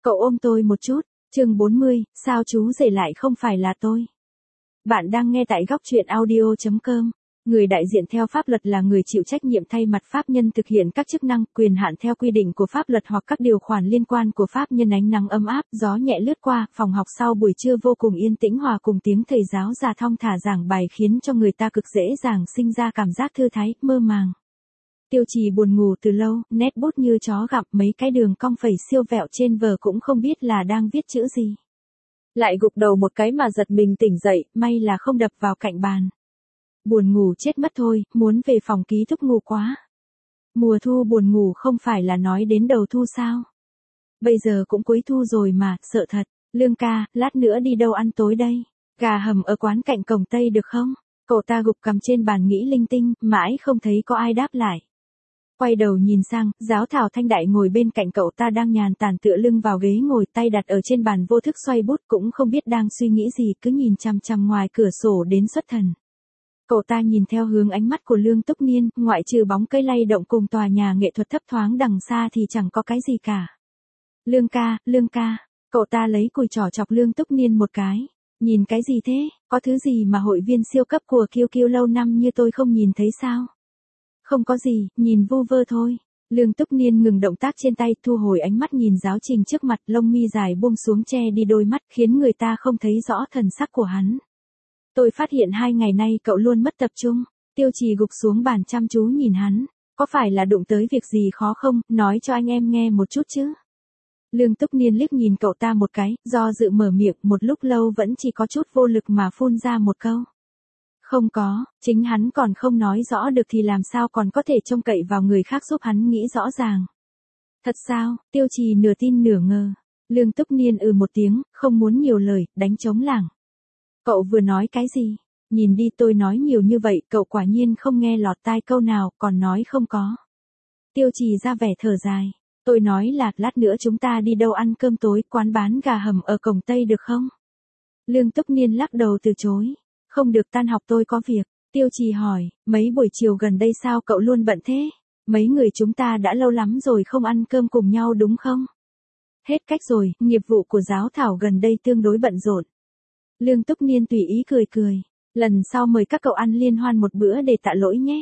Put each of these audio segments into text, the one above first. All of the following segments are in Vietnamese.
Cậu ôm tôi một chút. Chương 40, sao chú rể lại không phải là tôi? Bạn đang nghe tại góc truyện audio.com. Người đại diện theo pháp luật là người chịu trách nhiệm thay mặt pháp nhân thực hiện các chức năng, quyền hạn theo quy định của pháp luật hoặc các điều khoản liên quan của pháp nhân. Ánh nắng ấm áp, gió nhẹ lướt qua, phòng học sau buổi trưa vô cùng yên tĩnh hòa cùng tiếng thầy giáo già thong thả giảng bài khiến cho người ta cực dễ dàng sinh ra cảm giác thư thái, mơ màng. Tiêu Trì buồn ngủ từ lâu, nét bút như chó gặm, mấy cái đường cong phẩy siêu vẹo trên vở cũng không biết là đang viết chữ gì. Lại gục đầu một cái mà giật mình tỉnh dậy, may là không đập vào cạnh bàn. Buồn ngủ chết mất thôi, muốn về phòng ký túc ngủ quá. Mùa thu buồn ngủ không phải là nói đến đầu thu sao? Bây giờ cũng cuối thu rồi mà, sợ thật. Lương ca, lát nữa đi đâu ăn tối đây? Gà hầm ở quán cạnh cổng Tây được không? Cậu ta gục cằm trên bàn nghĩ linh tinh, mãi không thấy có ai đáp lại. Quay đầu nhìn sang, giáo thảo Thanh Đại ngồi bên cạnh cậu ta đang nhàn tản tựa lưng vào ghế ngồi, tay đặt ở trên bàn vô thức xoay bút, cũng không biết đang suy nghĩ gì, cứ nhìn chằm chằm ngoài cửa sổ đến xuất thần. Cậu ta nhìn theo hướng ánh mắt của Lương Túc Niên, ngoại trừ bóng cây lay động cùng tòa nhà nghệ thuật thấp thoáng đằng xa thì chẳng có cái gì cả. Lương ca, cậu ta lấy cùi trỏ chọc Lương Túc Niên một cái. Nhìn cái gì thế, có thứ gì mà hội viên siêu cấp của QQ lâu năm như tôi không nhìn thấy sao? Không có gì, nhìn vu vơ thôi. Lương Túc Niên ngừng động tác trên tay, thu hồi ánh mắt nhìn giáo trình trước mặt, lông mi dài buông xuống che đi đôi mắt, khiến người ta không thấy rõ thần sắc của hắn. Tôi phát hiện 2 ngày nay cậu luôn mất tập trung. Tiêu Trì gục xuống bàn chăm chú nhìn hắn. Có phải là đụng tới việc gì khó không, nói cho anh em nghe một chút chứ. Lương Túc Niên liếc nhìn cậu ta một cái, do dự mở miệng, một lúc lâu vẫn chỉ có chút vô lực mà phun ra một câu. Không có, chính hắn còn không nói rõ được thì làm sao còn có thể trông cậy vào người khác giúp hắn nghĩ rõ ràng. Thật sao? Tiêu Trì nửa tin nửa ngờ. Lương Túc Niên một tiếng, không muốn nhiều lời, đánh trống lảng. Cậu vừa nói cái gì? Nhìn đi, tôi nói nhiều như vậy, cậu quả nhiên không nghe lọt tai câu nào, còn nói không có. Tiêu Trì ra vẻ thở dài. Tôi nói là, lát nữa chúng ta đi đâu ăn cơm tối, quán bán gà hầm ở cổng Tây được không? Lương Túc Niên lắc đầu từ chối. Không được, tan học tôi có việc. Tiêu Trì hỏi, mấy buổi chiều gần đây sao cậu luôn bận thế? Mấy người chúng ta đã lâu lắm rồi không ăn cơm cùng nhau đúng không? Hết cách rồi, nghiệp vụ của giáo thảo gần đây tương đối bận rộn. Lương Túc Niên tùy ý cười cười. Lần sau mời các cậu ăn liên hoan một bữa để tạ lỗi nhé.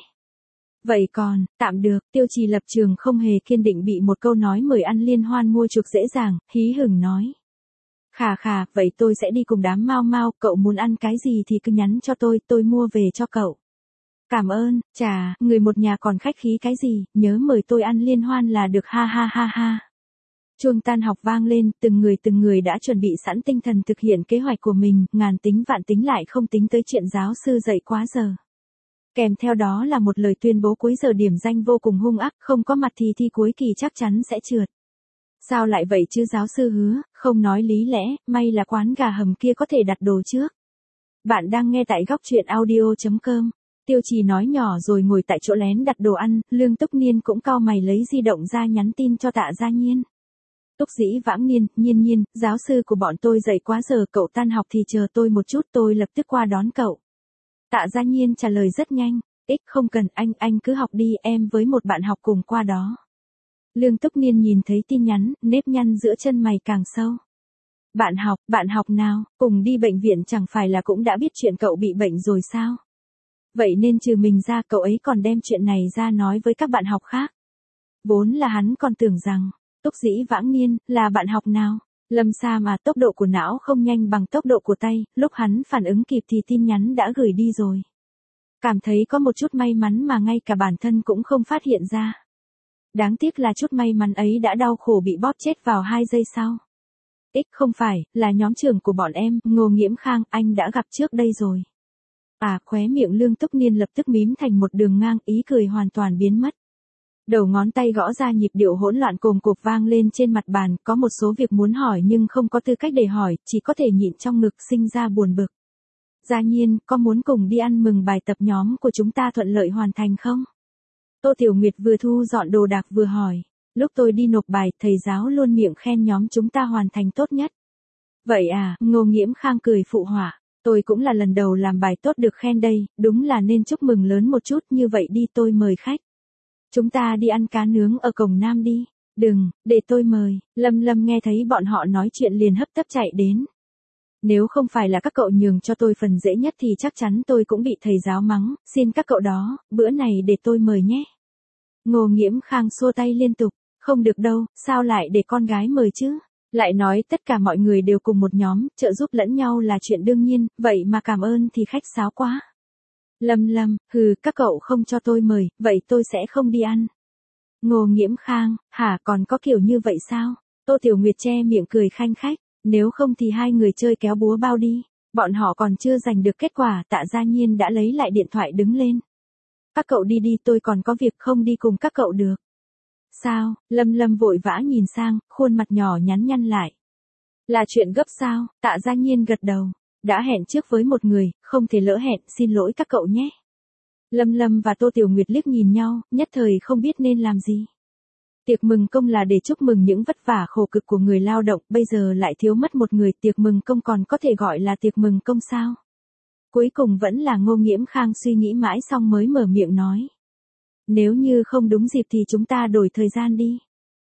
Vậy còn, tạm được. Tiêu Trì lập trường không hề kiên định, bị một câu nói mời ăn liên hoan mua chuộc dễ dàng, hí hửng nói. Khà, vậy tôi sẽ đi cùng đám Mao Mao, cậu muốn ăn cái gì thì cứ nhắn cho tôi mua về cho cậu. Cảm ơn, chà, người một nhà còn khách khí cái gì, nhớ mời tôi ăn liên hoan là được, ha ha ha ha. Chuông tan học vang lên, từng người đã chuẩn bị sẵn tinh thần thực hiện kế hoạch của mình, ngàn tính vạn tính lại không tính tới chuyện giáo sư dạy quá giờ. Kèm theo đó là một lời tuyên bố cuối giờ điểm danh vô cùng hung ác, không có mặt thì thi cuối kỳ chắc chắn sẽ trượt. Sao lại vậy chứ, giáo sư hứa, không nói lý lẽ, may là quán gà hầm kia có thể đặt đồ trước. Bạn đang nghe tại góc truyện audio.com. Tiêu Trì nói nhỏ rồi ngồi tại chỗ lén đặt đồ ăn, Lương Túc Niên cũng cau mày lấy di động ra nhắn tin cho Tạ Gia Nhiên. Túc Dĩ Vãng Niên, Nhiên, giáo sư của bọn tôi dậy quá giờ, cậu tan học thì chờ tôi một chút, tôi lập tức qua đón cậu. Tạ Gia Nhiên trả lời rất nhanh, không cần, anh cứ học đi, em với một bạn học cùng qua đó. Lương Túc Niên nhìn thấy tin nhắn, nếp nhăn giữa chân mày càng sâu. Bạn học nào, cùng đi bệnh viện chẳng phải là cũng đã biết chuyện cậu bị bệnh rồi sao? Vậy nên trừ mình ra cậu ấy còn đem chuyện này ra nói với các bạn học khác. Vốn là hắn còn tưởng rằng, Túc Dĩ Vãng Niên, là bạn học nào? Lâm xa mà tốc độ của não không nhanh bằng tốc độ của tay, lúc hắn phản ứng kịp thì tin nhắn đã gửi đi rồi. Cảm thấy có một chút may mắn mà ngay cả bản thân cũng không phát hiện ra. Đáng tiếc là chút may mắn ấy đã đau khổ bị bóp chết vào 2 giây sau. Không phải, là nhóm trưởng của bọn em, Ngô Nghiễm Khang, anh đã gặp trước đây rồi. Khóe miệng Lương Túc Niên lập tức mím thành một đường ngang, ý cười hoàn toàn biến mất. Đầu ngón tay gõ ra nhịp điệu hỗn loạn cồm cộp vang lên trên mặt bàn, có một số việc muốn hỏi nhưng không có tư cách để hỏi, chỉ có thể nhịn trong ngực sinh ra buồn bực. Gia Nhiên, có muốn cùng đi ăn mừng bài tập nhóm của chúng ta thuận lợi hoàn thành không? Tô Tiểu Nguyệt vừa thu dọn đồ đạc vừa hỏi. Lúc tôi đi nộp bài, thầy giáo luôn miệng khen nhóm chúng ta hoàn thành tốt nhất. Vậy à, Ngô Nghiễm Khang cười phụ họa. Tôi cũng là lần đầu làm bài tốt được khen đây, đúng là nên chúc mừng lớn một chút, như vậy đi, tôi mời khách. Chúng ta đi ăn cá nướng ở cổng Nam đi. Đừng, để tôi mời. Lâm Lâm nghe thấy bọn họ nói chuyện liền hấp tấp chạy đến. Nếu không phải là các cậu nhường cho tôi phần dễ nhất thì chắc chắn tôi cũng bị thầy giáo mắng, xin các cậu đó, bữa này để tôi mời nhé. Ngô Nghiễm Khang xua tay liên tục, không được đâu, sao lại để con gái mời chứ? Lại nói tất cả mọi người đều cùng một nhóm, trợ giúp lẫn nhau là chuyện đương nhiên, vậy mà cảm ơn thì khách sáo quá. Lâm Lâm, các cậu không cho tôi mời, vậy tôi sẽ không đi ăn. Ngô Nghiễm Khang, hả còn có kiểu như vậy sao? Tô Tiểu Nguyệt che miệng cười khanh khách, nếu không thì hai người chơi kéo búa bao đi. Bọn họ còn chưa giành được kết quả, Tạ Gia Nhiên đã lấy lại điện thoại đứng lên. Các cậu đi đi, tôi còn có việc không đi cùng các cậu được. Sao? Lâm Lâm vội vã nhìn sang, khuôn mặt nhỏ nhắn nhăn lại. Là chuyện gấp sao? Tạ Gia Nhiên gật đầu. Đã hẹn trước với một người, không thể lỡ hẹn, xin lỗi các cậu nhé. Lâm Lâm và Tô Tiểu Nguyệt liếc nhìn nhau, nhất thời không biết nên làm gì. Tiệc mừng công là để chúc mừng những vất vả khổ cực của người lao động, bây giờ lại thiếu mất một người, tiệc mừng công còn có thể gọi là tiệc mừng công sao? Cuối cùng vẫn là Ngô Nghiễm Khang suy nghĩ mãi xong mới mở miệng nói. Nếu như không đúng dịp thì chúng ta đổi thời gian đi.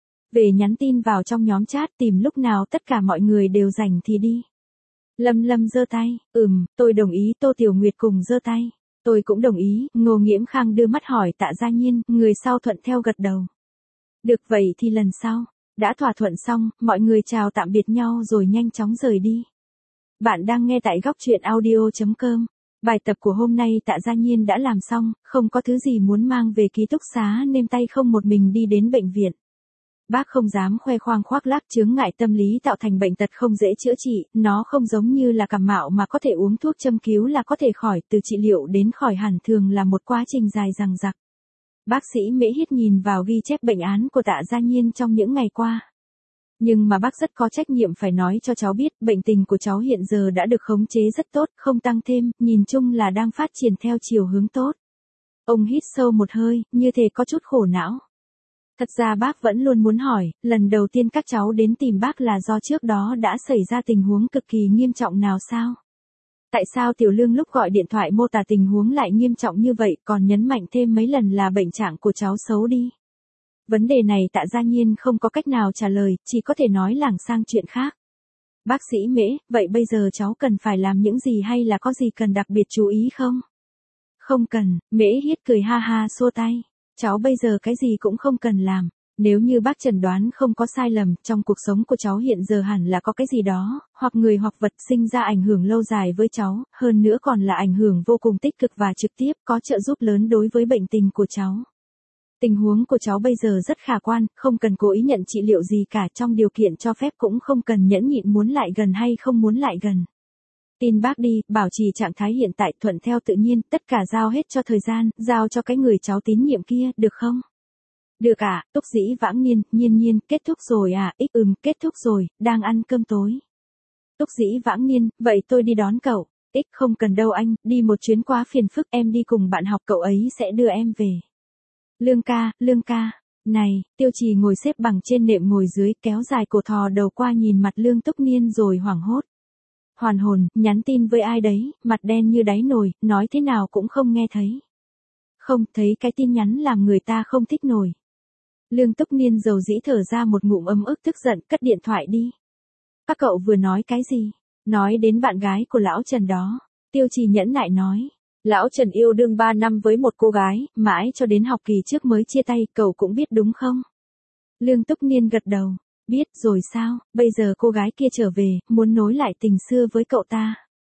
Về nhắn tin vào trong nhóm chat tìm lúc nào tất cả mọi người đều rảnh thì đi. Lâm Lâm giơ tay, tôi đồng ý. Tô Tiểu Nguyệt cùng giơ tay. Tôi cũng đồng ý. Ngô Nghiễm Khang đưa mắt hỏi Tạ Gia Nhiên, người sau thuận theo gật đầu. Được vậy thì lần sau. Đã thỏa thuận xong, mọi người chào tạm biệt nhau rồi nhanh chóng rời đi. Bạn đang nghe tại góc truyện audio.com. Bài tập của hôm nay Tạ Gia Nhiên đã làm xong, không có thứ gì muốn mang về ký túc xá nên tay không một mình đi đến bệnh viện. Bác không dám khoe khoang khoác lác, chướng ngại tâm lý tạo thành bệnh tật không dễ chữa trị, nó không giống như là cảm mạo mà có thể uống thuốc châm cứu là có thể khỏi, từ trị liệu đến khỏi hẳn thường là một quá trình dài dằng dặc. Bác sĩ Mễ Hiết nhìn vào ghi chép bệnh án của Tạ Gia Nhiên trong những ngày qua. Nhưng mà bác rất có trách nhiệm phải nói cho cháu biết, bệnh tình của cháu hiện giờ đã được khống chế rất tốt, không tăng thêm, nhìn chung là đang phát triển theo chiều hướng tốt. Ông hít sâu một hơi, như thể có chút khổ não. Thật ra bác vẫn luôn muốn hỏi, lần đầu tiên các cháu đến tìm bác là do trước đó đã xảy ra tình huống cực kỳ nghiêm trọng nào sao? Tại sao Tiểu Lương lúc gọi điện thoại mô tả tình huống lại nghiêm trọng như vậy, còn nhấn mạnh thêm mấy lần là bệnh trạng của cháu xấu đi? Vấn đề này Tạ Gia Nhiên không có cách nào trả lời, chỉ có thể nói lảng sang chuyện khác. Bác sĩ Mễ, vậy bây giờ cháu cần phải làm những gì hay là có gì cần đặc biệt chú ý không? Không cần, Mễ Hiết cười ha ha xua tay. Cháu bây giờ cái gì cũng không cần làm. Nếu như bác chẩn đoán không có sai lầm, trong cuộc sống của cháu hiện giờ hẳn là có cái gì đó, hoặc người hoặc vật sinh ra ảnh hưởng lâu dài với cháu, hơn nữa còn là ảnh hưởng vô cùng tích cực và trực tiếp, có trợ giúp lớn đối với bệnh tình của cháu. Tình huống của cháu bây giờ rất khả quan, không cần cố ý nhận trị liệu gì cả, trong điều kiện cho phép cũng không cần nhẫn nhịn muốn lại gần hay không muốn lại gần. Tin bác đi, bảo trì trạng thái hiện tại thuận theo tự nhiên, tất cả giao hết cho thời gian, giao cho cái người cháu tín nhiệm kia, được không? Được ạ, Túc Dĩ Vãng Niên, Nhiên, kết thúc rồi à, kết thúc rồi, đang ăn cơm tối. Túc Dĩ Vãng Niên, vậy tôi đi đón cậu. Không cần đâu anh, đi một chuyến quá phiền phức, em đi cùng bạn học, cậu ấy sẽ đưa em về. Lương ca, này, Tiêu Trì ngồi xếp bằng trên nệm ngồi dưới, kéo dài cổ thò đầu qua nhìn mặt Lương Túc Niên rồi hoảng hốt. Hoàn hồn, nhắn tin với ai đấy, mặt đen như đáy nồi, nói thế nào cũng không nghe thấy. Không, thấy cái tin nhắn làm người ta không thích nổi. Lương Túc Niên dầu dĩ thở ra một ngụm ấm ức tức giận, cất điện thoại đi. Các cậu vừa nói cái gì? Nói đến bạn gái của lão Trần đó. Tiêu Trì nhẫn nại nói. Lão Trần yêu đương 3 năm với một cô gái, mãi cho đến học kỳ trước mới chia tay, cậu cũng biết đúng không? Lương Túc Niên gật đầu. Biết rồi sao, bây giờ cô gái kia trở về, muốn nối lại tình xưa với cậu ta.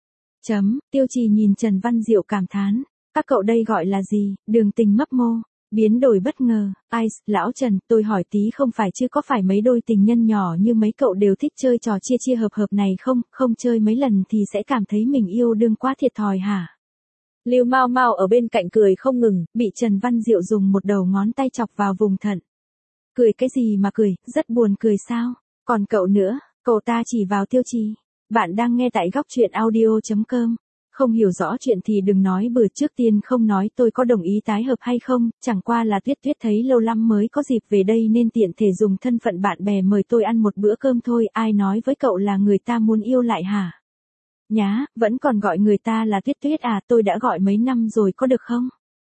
Tiêu Trì nhìn Trần Văn Diệu cảm thán. Các cậu đây gọi là gì, đường tình mấp mô, biến đổi bất ngờ. Lão Trần, tôi hỏi tí không phải chứ có phải mấy đôi tình nhân nhỏ như mấy cậu đều thích chơi trò chia hợp này không chơi mấy lần thì sẽ cảm thấy mình yêu đương quá thiệt thòi hả? Lưu Mao Mao ở bên cạnh cười không ngừng, bị Trần Văn Diệu dùng một đầu ngón tay chọc vào vùng thận. Cười cái gì mà cười, rất buồn cười sao? Còn cậu nữa, cậu ta chỉ vào Tiêu Trì. Bạn đang nghe tại góc truyện audio.com. Không hiểu rõ chuyện thì đừng nói bừa, trước tiên không nói tôi có đồng ý tái hợp hay không, chẳng qua là Tuyết thấy lâu lắm mới có dịp về đây nên tiện thể dùng thân phận bạn bè mời tôi ăn một bữa cơm thôi, ai nói với cậu là người ta muốn yêu lại hả? Nhá, vẫn còn gọi người ta là Tuyết à, tôi đã gọi mấy năm rồi có được không?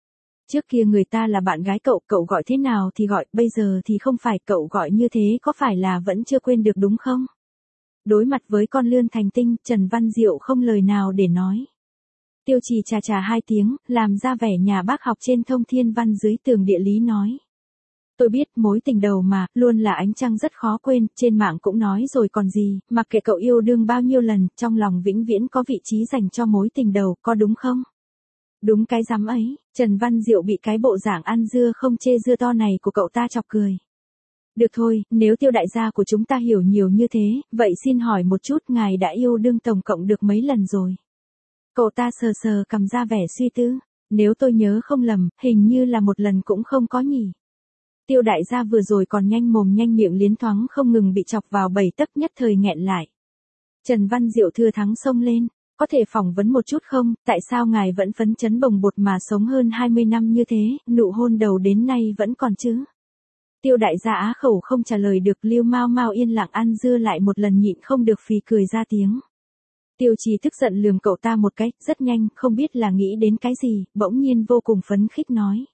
Trước kia người ta là bạn gái cậu, cậu gọi thế nào thì gọi, bây giờ thì không phải, cậu gọi như thế có phải là vẫn chưa quên được đúng không? Đối mặt với con lươn thành tinh, Trần Văn Diệu không lời nào để nói. Tiêu Trì chà chà hai tiếng, làm ra vẻ nhà bác học trên thông thiên văn dưới tường địa lý nói. Tôi biết mối tình đầu mà, luôn là ánh trăng rất khó quên, trên mạng cũng nói rồi còn gì, mặc kệ cậu yêu đương bao nhiêu lần, trong lòng vĩnh viễn có vị trí dành cho mối tình đầu, có đúng không? Đúng cái rắm ấy, Trần Văn Diệu bị cái bộ dạng ăn dưa không chê dưa to này của cậu ta chọc cười. Được thôi, nếu Tiêu đại gia của chúng ta hiểu nhiều như thế, vậy xin hỏi một chút ngài đã yêu đương tổng cộng được mấy lần rồi? Cậu ta sờ sờ cầm ra vẻ suy tư, nếu tôi nhớ không lầm, hình như là một lần cũng không có nhỉ. Tiêu đại gia vừa rồi còn nhanh mồm nhanh miệng liến thoáng không ngừng bị chọc vào bầy tấc nhất thời nghẹn lại. Trần Văn Diệu thừa thắng xông lên, có thể phỏng vấn một chút không, tại sao ngài vẫn phấn chấn bồng bột mà sống hơn 20 năm như thế, nụ hôn đầu đến nay vẫn còn chứ? Tiêu đại gia á khẩu không trả lời được, Liêu Mao Mao yên lặng ăn dưa lại một lần nhịn không được phì cười ra tiếng. Tiêu Trì tức giận lườm cậu ta một cái, rất nhanh, không biết là nghĩ đến cái gì, bỗng nhiên vô cùng phấn khích nói.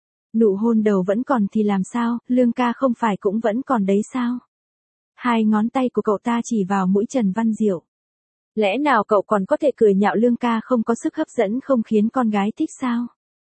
Nụ hôn đầu vẫn còn thì làm sao, Lương ca không phải cũng vẫn còn đấy sao? Hai ngón tay của cậu ta chỉ vào mũi Trần Văn Diệu. Lẽ nào cậu còn có thể cười nhạo Lương ca không có sức hấp dẫn không khiến con gái thích sao?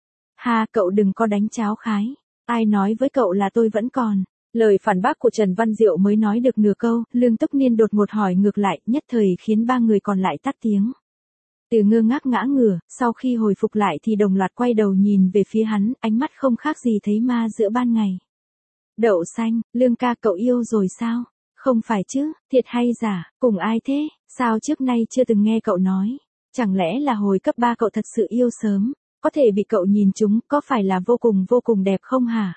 Ha, cậu đừng có đánh cháo khái. Ai nói với cậu là tôi vẫn còn. Lời phản bác của Trần Văn Diệu mới nói được nửa câu, Lương Túc Niên đột ngột hỏi ngược lại, nhất thời khiến ba người còn lại tắt tiếng. Từ ngơ ngác ngã ngửa, sau khi hồi phục lại thì đồng loạt quay đầu nhìn về phía hắn, ánh mắt không khác gì thấy ma giữa ban ngày. Đậu xanh, Lương ca cậu yêu rồi sao? Không phải chứ, thiệt hay giả, cùng ai thế, sao trước nay chưa từng nghe cậu nói? Chẳng lẽ là hồi cấp 3 cậu thật sự yêu sớm, có thể bị cậu nhìn trúng, có phải là vô cùng đẹp không hả?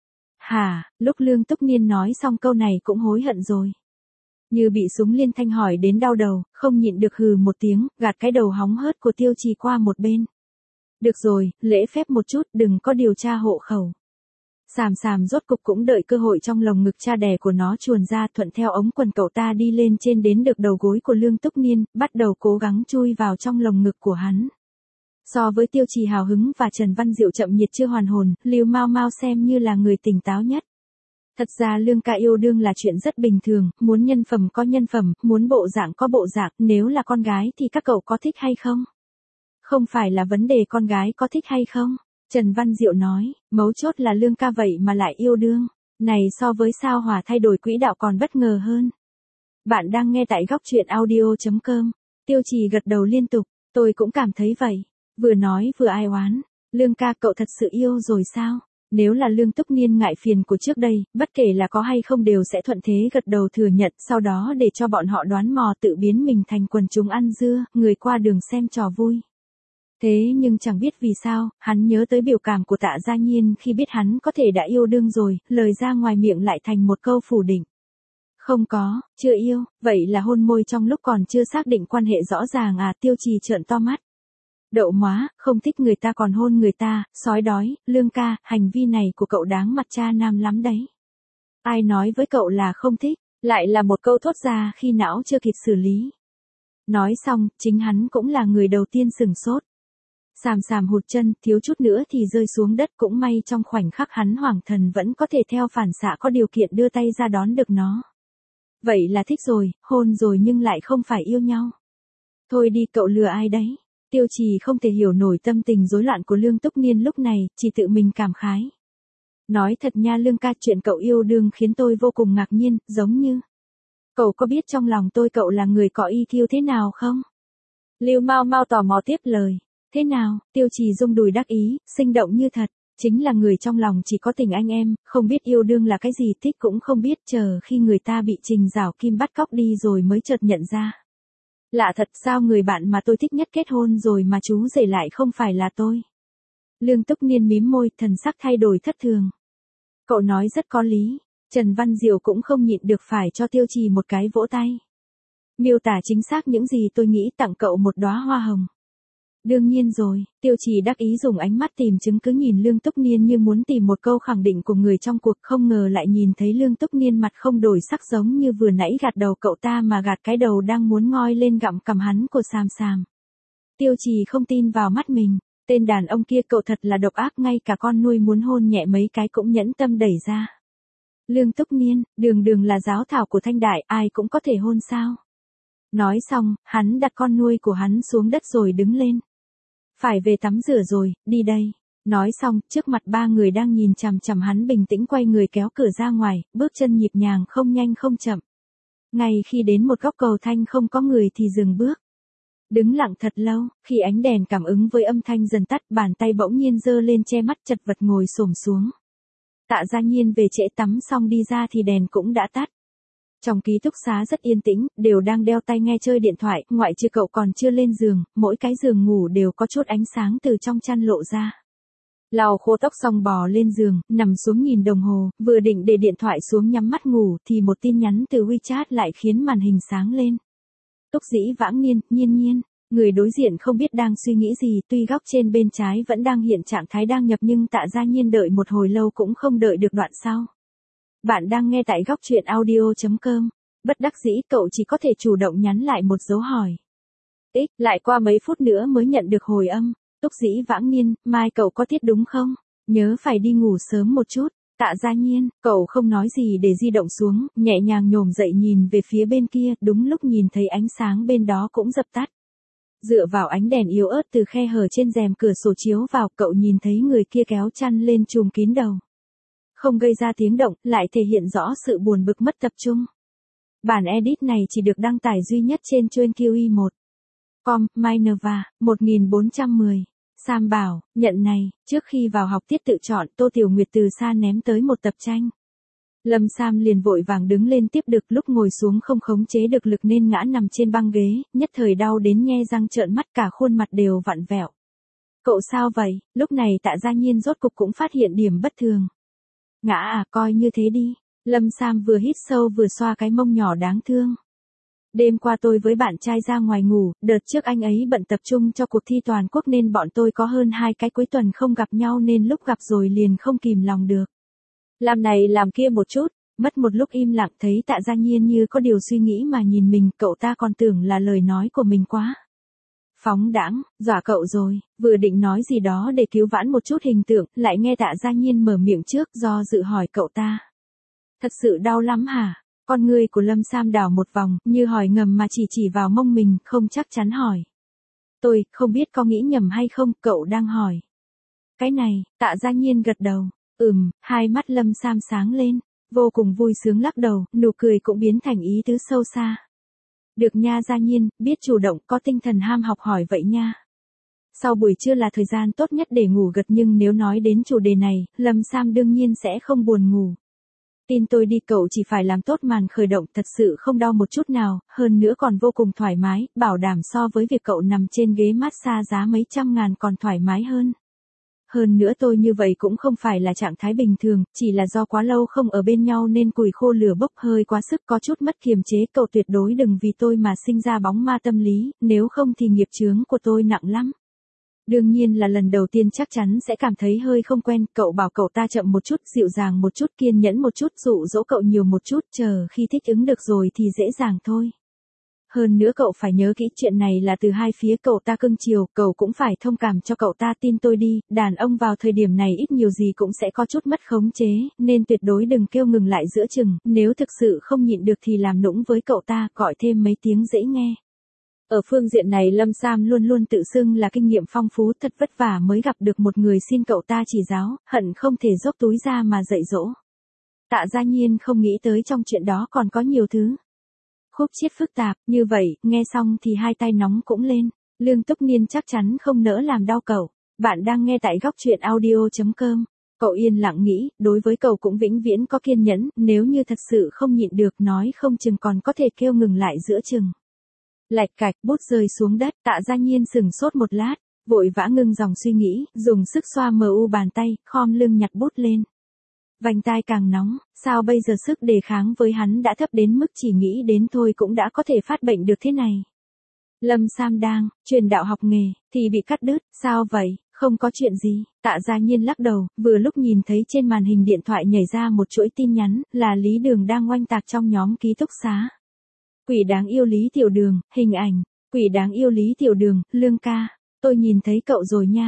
Hả, lúc Lương Túc Niên nói xong câu này cũng hối hận rồi. Như bị súng liên thanh hỏi đến đau đầu, không nhịn được hừ một tiếng, gạt cái đầu hóng hớt của Tiêu Trì qua một bên. Được rồi, lễ phép một chút, đừng có điều tra hộ khẩu. Sàm sàm rốt cục cũng đợi cơ hội trong lồng ngực cha đẻ của nó chuồn ra, thuận theo ống quần cậu ta đi lên trên đến được đầu gối của Lương Túc Niên, bắt đầu cố gắng chui vào trong lồng ngực của hắn. So với Tiêu Trì hào hứng và Trần Văn Diệu chậm nhiệt chưa hoàn hồn, Lưu Mao Mao xem như là người tỉnh táo nhất. Thật ra Lương ca yêu đương là chuyện rất bình thường, muốn nhân phẩm có nhân phẩm, muốn bộ dạng có bộ dạng, nếu là con gái thì các cậu có thích hay không? Không phải là vấn đề con gái có thích hay không? Trần Văn Diệu nói, mấu chốt là Lương ca vậy mà lại yêu đương. Này so với sao Hỏa thay đổi quỹ đạo còn bất ngờ hơn. Bạn đang nghe tại góc truyện audio.com. Tiêu Trì gật đầu liên tục, tôi cũng cảm thấy vậy. Vừa nói vừa ai oán. Lương ca cậu thật sự yêu rồi sao? Nếu là Lương Túc Niên ngại phiền của trước đây, bất kể là có hay không đều sẽ thuận thế gật đầu thừa nhận, sau đó để cho bọn họ đoán mò tự biến mình thành quần chúng ăn dưa, người qua đường xem trò vui. Thế nhưng chẳng biết vì sao, hắn nhớ tới biểu cảm của Tạ Gia Nhiên khi biết hắn có thể đã yêu đương rồi, lời ra ngoài miệng lại thành một câu phủ định. Không có, chưa yêu, vậy là hôn môi trong lúc còn chưa xác định quan hệ rõ ràng à? Tiêu Trì trợn to mắt. Đậu móa, không thích người ta còn hôn người ta, sói đói, Lương ca, hành vi này của cậu đáng mặt cha nam lắm đấy. Ai nói với cậu là không thích, lại là một câu thốt ra khi não chưa kịp xử lý. Nói xong, chính hắn cũng là người đầu tiên sửng sốt. Sàm sàm hụt chân, thiếu chút nữa thì rơi xuống đất, cũng may trong khoảnh khắc hắn hoảng thần vẫn có thể theo phản xạ có điều kiện đưa tay ra đón được nó. Vậy là thích rồi, hôn rồi nhưng lại không phải yêu nhau. Thôi đi, cậu lừa ai đấy? Tiêu Trì không thể hiểu nổi tâm tình rối loạn của Lương Túc Niên lúc này, chỉ tự mình cảm khái. Nói thật nha Lương ca, chuyện cậu yêu đương khiến tôi vô cùng ngạc nhiên, giống như. Cậu có biết trong lòng tôi cậu là người có EQ thế nào không? Lưu Mao Mao tò mò tiếp lời. Thế nào? Tiêu Trì rung đùi đắc ý, sinh động như thật. Chính là người trong lòng chỉ có tình anh em, không biết yêu đương là cái gì, thích cũng không biết, chờ khi người ta bị Trình Giảo Kim bắt cóc đi rồi mới chợt nhận ra. Lạ thật, sao người bạn mà tôi thích nhất kết hôn rồi mà chú rể lại không phải là tôi? Lương Túc Niên mím môi, thần sắc thay đổi thất thường. Cậu nói rất có lý. Trần Văn Diệu cũng không nhịn được phải cho Tiêu Trì một cái vỗ tay. Miêu tả chính xác những gì tôi nghĩ, tặng cậu một đóa hoa hồng. Đương nhiên rồi, Tiêu Trì đắc ý dùng ánh mắt tìm chứng cứ nhìn Lương Túc Niên như muốn tìm một câu khẳng định của người trong cuộc, không ngờ lại nhìn thấy Lương Túc Niên mặt không đổi sắc giống như vừa nãy gạt đầu cậu ta mà gạt cái đầu đang muốn ngoi lên gặm cằm hắn của Sàm Sàm. Tiêu Trì không tin vào mắt mình. Tên đàn ông kia cậu thật là độc ác, ngay cả con nuôi muốn hôn nhẹ mấy cái cũng nhẫn tâm đẩy ra. Lương Túc Niên, đường đường là giáo thảo của Thanh Đại, ai cũng có thể hôn sao? Nói xong, hắn đặt con nuôi của hắn xuống đất rồi đứng lên. Phải về tắm rửa rồi, đi đây. Nói xong, trước mặt ba người đang nhìn chằm chằm hắn bình tĩnh quay người kéo cửa ra ngoài, bước chân nhịp nhàng không nhanh không chậm. Ngay khi đến một góc cầu thanh không có người thì dừng bước. Đứng lặng thật lâu, khi ánh đèn cảm ứng với âm thanh dần tắt, bàn tay bỗng nhiên giơ lên che mắt chật vật ngồi xổm xuống. Tạ Gia Nhiên về trễ tắm xong đi ra thì đèn cũng đã tắt. Trong ký túc xá rất yên tĩnh, đều đang đeo tai nghe chơi điện thoại, ngoại trừ cậu còn chưa lên giường, mỗi cái giường ngủ đều có chút ánh sáng từ trong chăn lộ ra. Lau khô tóc xong bò lên giường, nằm xuống nhìn đồng hồ, vừa định để điện thoại xuống nhắm mắt ngủ thì một tin nhắn từ WeChat lại khiến màn hình sáng lên. Túc Dĩ Vãng Niên, Nhiên Nhiên. Người đối diện không biết đang suy nghĩ gì, tuy góc trên bên trái vẫn đang hiện trạng thái đang nhập nhưng Tạ Gia Nhiên đợi một hồi lâu cũng không đợi được đoạn sau. Bạn đang nghe tại góc truyện audio.com. Bất đắc dĩ cậu chỉ có thể chủ động nhắn lại một dấu hỏi. Lại qua mấy phút nữa mới nhận được hồi âm. Túc Dĩ Vãng Niên, mai cậu có tiết đúng không? Nhớ phải đi ngủ sớm một chút. Tạ Gia Nhiên, cậu không nói gì để di động xuống, nhẹ nhàng nhổm dậy nhìn về phía bên kia, đúng lúc nhìn thấy ánh sáng bên đó cũng dập tắt. Dựa vào ánh đèn yếu ớt từ khe hở trên rèm cửa sổ chiếu vào, cậu nhìn thấy người kia kéo chăn lên trùm kín đầu. Không gây ra tiếng động, lại thể hiện rõ sự buồn bực mất tập trung. Bản edit này chỉ được đăng tải duy nhất trên chuyên QI1. Com, Minerva, 1410. Sam bảo, nhận này, trước khi vào học tiết tự chọn, Tô Tiểu Nguyệt từ xa ném tới một tập tranh. Lâm Sam liền vội vàng đứng lên tiếp được, lúc ngồi xuống không khống chế được lực nên ngã nằm trên băng ghế, nhất thời đau đến nhe răng trợn mắt, cả khuôn mặt đều vặn vẹo. Cậu sao vậy? Lúc này Tạ Gia Nhiên rốt cục cũng phát hiện điểm bất thường. Ngã à, coi như thế đi. Lâm Sam vừa hít sâu vừa xoa cái mông nhỏ đáng thương. Đêm qua tôi với bạn trai ra ngoài ngủ, đợt trước anh ấy bận tập trung cho cuộc thi toàn quốc nên bọn tôi có hơn 2 cái cuối tuần không gặp nhau nên lúc gặp rồi liền không kìm lòng được. Làm này làm kia một chút, mất một lúc im lặng thấy Tạ Gia Nhiên như có điều suy nghĩ mà nhìn mình, cậu ta còn tưởng là lời nói của mình quá phóng đãng, dọa cậu rồi, vừa định nói gì đó để cứu vãn một chút hình tượng, lại nghe Tạ Gia Nhiên mở miệng trước, do dự hỏi cậu ta. Thật sự đau lắm hả? Con ngươi của Lâm Sam đảo một vòng, như hỏi ngầm mà chỉ vào mông mình, không chắc chắn hỏi. Tôi, không biết có nghĩ nhầm hay không, cậu đang hỏi. Cái này, Tạ Gia Nhiên gật đầu. Hai mắt Lâm Sam sáng lên, vô cùng vui sướng lắc đầu, nụ cười cũng biến thành ý tứ sâu xa. Được nha Gia Nhiên, biết chủ động, có tinh thần ham học hỏi vậy nha. Sau buổi trưa là thời gian tốt nhất để ngủ gật, nhưng nếu nói đến chủ đề này, Lâm Sam đương nhiên sẽ không buồn ngủ. Tin tôi đi, cậu chỉ phải làm tốt màn khởi động, thật sự không đau một chút nào, hơn nữa còn vô cùng thoải mái, bảo đảm so với việc cậu nằm trên ghế massage giá mấy trăm ngàn còn thoải mái hơn. Hơn nữa tôi như vậy cũng không phải là trạng thái bình thường, chỉ là do quá lâu không ở bên nhau nên củi khô lửa bốc, hơi quá sức, có chút mất kiềm chế, cậu tuyệt đối đừng vì tôi mà sinh ra bóng ma tâm lý, nếu không thì nghiệp chướng của tôi nặng lắm. Đương nhiên là lần đầu tiên chắc chắn sẽ cảm thấy hơi không quen, cậu bảo cậu ta chậm một chút, dịu dàng một chút, kiên nhẫn một chút, dụ dỗ cậu nhiều một chút, chờ khi thích ứng được rồi thì dễ dàng thôi. Hơn nữa cậu phải nhớ kỹ, chuyện này là từ hai phía, cậu ta cưng chiều, cậu cũng phải thông cảm cho cậu ta, tin tôi đi, đàn ông vào thời điểm này ít nhiều gì cũng sẽ có chút mất khống chế, nên tuyệt đối đừng kêu ngừng lại giữa chừng, nếu thực sự không nhịn được thì làm nũng với cậu ta, gọi thêm mấy tiếng dễ nghe. Ở phương diện này Lâm Sam luôn luôn tự xưng là kinh nghiệm phong phú, thật vất vả mới gặp được một người xin cậu ta chỉ giáo, hận không thể dốc túi ra mà dạy dỗ. Tạ Gia Nhiên không nghĩ tới trong chuyện đó còn có nhiều thứ khúc chiết phức tạp, như vậy, nghe xong thì hai tay nóng cũng lên. Lương Túc Niên chắc chắn không nỡ làm đau cậu. Bạn đang nghe tại góc truyện audio.com. Cậu yên lặng nghĩ, đối với cậu cũng vĩnh viễn có kiên nhẫn, nếu như thật sự không nhịn được nói không chừng còn có thể kêu ngừng lại giữa chừng. Lạch cạch, bút rơi xuống đất, Tạ Gia Nhiên sừng sốt một lát, vội vã ngưng dòng suy nghĩ, dùng sức xoa mờ u bàn tay, khom lưng nhặt bút lên. Vành tai càng nóng, sao bây giờ sức đề kháng với hắn đã thấp đến mức chỉ nghĩ đến thôi cũng đã có thể phát bệnh được thế này. Lâm Sam đang truyền đạo học nghề, thì bị cắt đứt, sao vậy, không có chuyện gì, Tạ Gia Nhiên lắc đầu, vừa lúc nhìn thấy trên màn hình điện thoại nhảy ra một chuỗi tin nhắn, là Lý Đường đang oanh tạc trong nhóm ký túc xá. Quỷ đáng yêu Lý Tiểu Đường, hình ảnh, quỷ đáng yêu Lý Tiểu Đường, Lương ca, tôi nhìn thấy cậu rồi nha.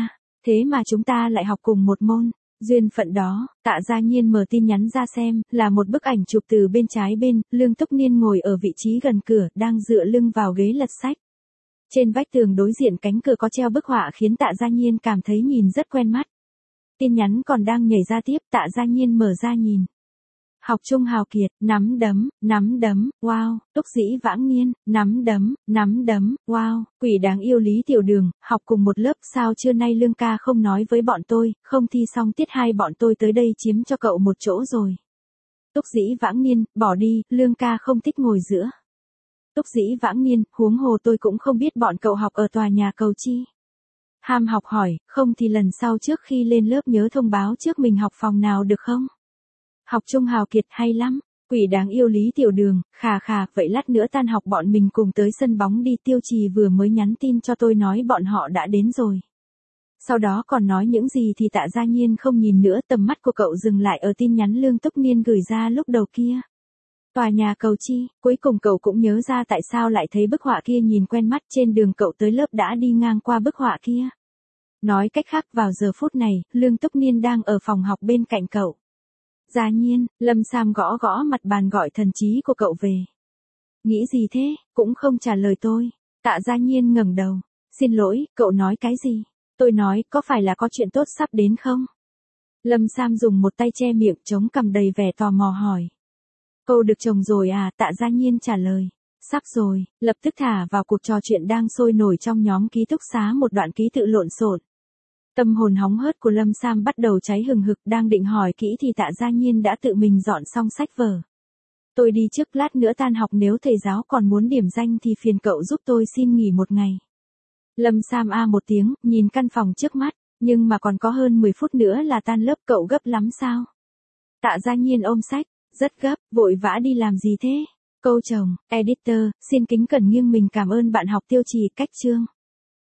Thế mà chúng ta lại học cùng một môn. Duyên phận đó, Tạ Gia Nhiên mở tin nhắn ra xem, là một bức ảnh chụp từ bên trái bên, Lương Túc Niên ngồi ở vị trí gần cửa, đang dựa lưng vào ghế lật sách. Trên vách tường đối diện cánh cửa có treo bức họa khiến Tạ Gia Nhiên cảm thấy nhìn rất quen mắt. Tin nhắn còn đang nhảy ra tiếp, Tạ Gia Nhiên mở ra nhìn. Học Trung hào kiệt, nắm đấm, wow, Túc Dĩ Vãng Niên, nắm đấm, wow, quỷ đáng yêu Lý Tiểu Đường, học cùng một lớp sao trưa nay Lương ca không nói với bọn tôi, không thi xong tiết 2 bọn tôi tới đây chiếm cho cậu một chỗ rồi. Túc Dĩ Vãng Niên, bỏ đi, Lương ca không thích ngồi giữa. Túc Dĩ Vãng Niên, huống hồ tôi cũng không biết bọn cậu học ở tòa nhà cầu chi. Ham học hỏi, không thì lần sau trước khi lên lớp nhớ thông báo trước mình học phòng nào được không? Học Trung hào kiệt hay lắm, quỷ đáng yêu Lý Tiểu Đường, khà, vậy lát nữa tan học bọn mình cùng tới sân bóng đi, Tiêu Trì vừa mới nhắn tin cho tôi nói bọn họ đã đến rồi. Sau đó còn nói những gì thì Tạ Gia Nhiên không nhìn nữa, tầm mắt của cậu dừng lại ở tin nhắn Lương Túc Niên gửi ra lúc đầu kia. Tòa nhà cầu chi, cuối cùng cậu cũng nhớ ra tại sao lại thấy bức họa kia nhìn quen mắt, trên đường cậu tới lớp đã đi ngang qua bức họa kia. Nói cách khác vào giờ phút này, Lương Túc Niên đang ở phòng học bên cạnh cậu. Gia Nhiên, Lâm Sam gõ gõ mặt bàn gọi thần trí của cậu về. Nghĩ gì thế, cũng không trả lời tôi. Tạ Gia Nhiên ngẩng đầu. Xin lỗi, cậu nói cái gì? Tôi nói, có phải là có chuyện tốt sắp đến không? Lâm Sam dùng một tay che miệng chống cằm đầy vẻ tò mò hỏi. Cô được chồng rồi à? Tạ Gia Nhiên trả lời. Sắp rồi, lập tức thả vào cuộc trò chuyện đang sôi nổi trong nhóm ký túc xá một đoạn ký tự lộn xộn. Tâm hồn hóng hớt của Lâm Sam bắt đầu cháy hừng hực, đang định hỏi kỹ thì Tạ Gia Nhiên đã tự mình dọn xong sách vở. Tôi đi trước, lát nữa tan học nếu thầy giáo còn muốn điểm danh thì phiền cậu giúp tôi xin nghỉ một ngày. Lâm Sam một tiếng, nhìn căn phòng trước mắt, nhưng mà còn có hơn 10 phút nữa là tan lớp, cậu gấp lắm sao? Tạ Gia Nhiên ôm sách, rất gấp, vội vã đi làm gì thế? Câu chồng, editor, xin kính cẩn nghiêng mình cảm ơn bạn học Tiêu Trì, cách chương.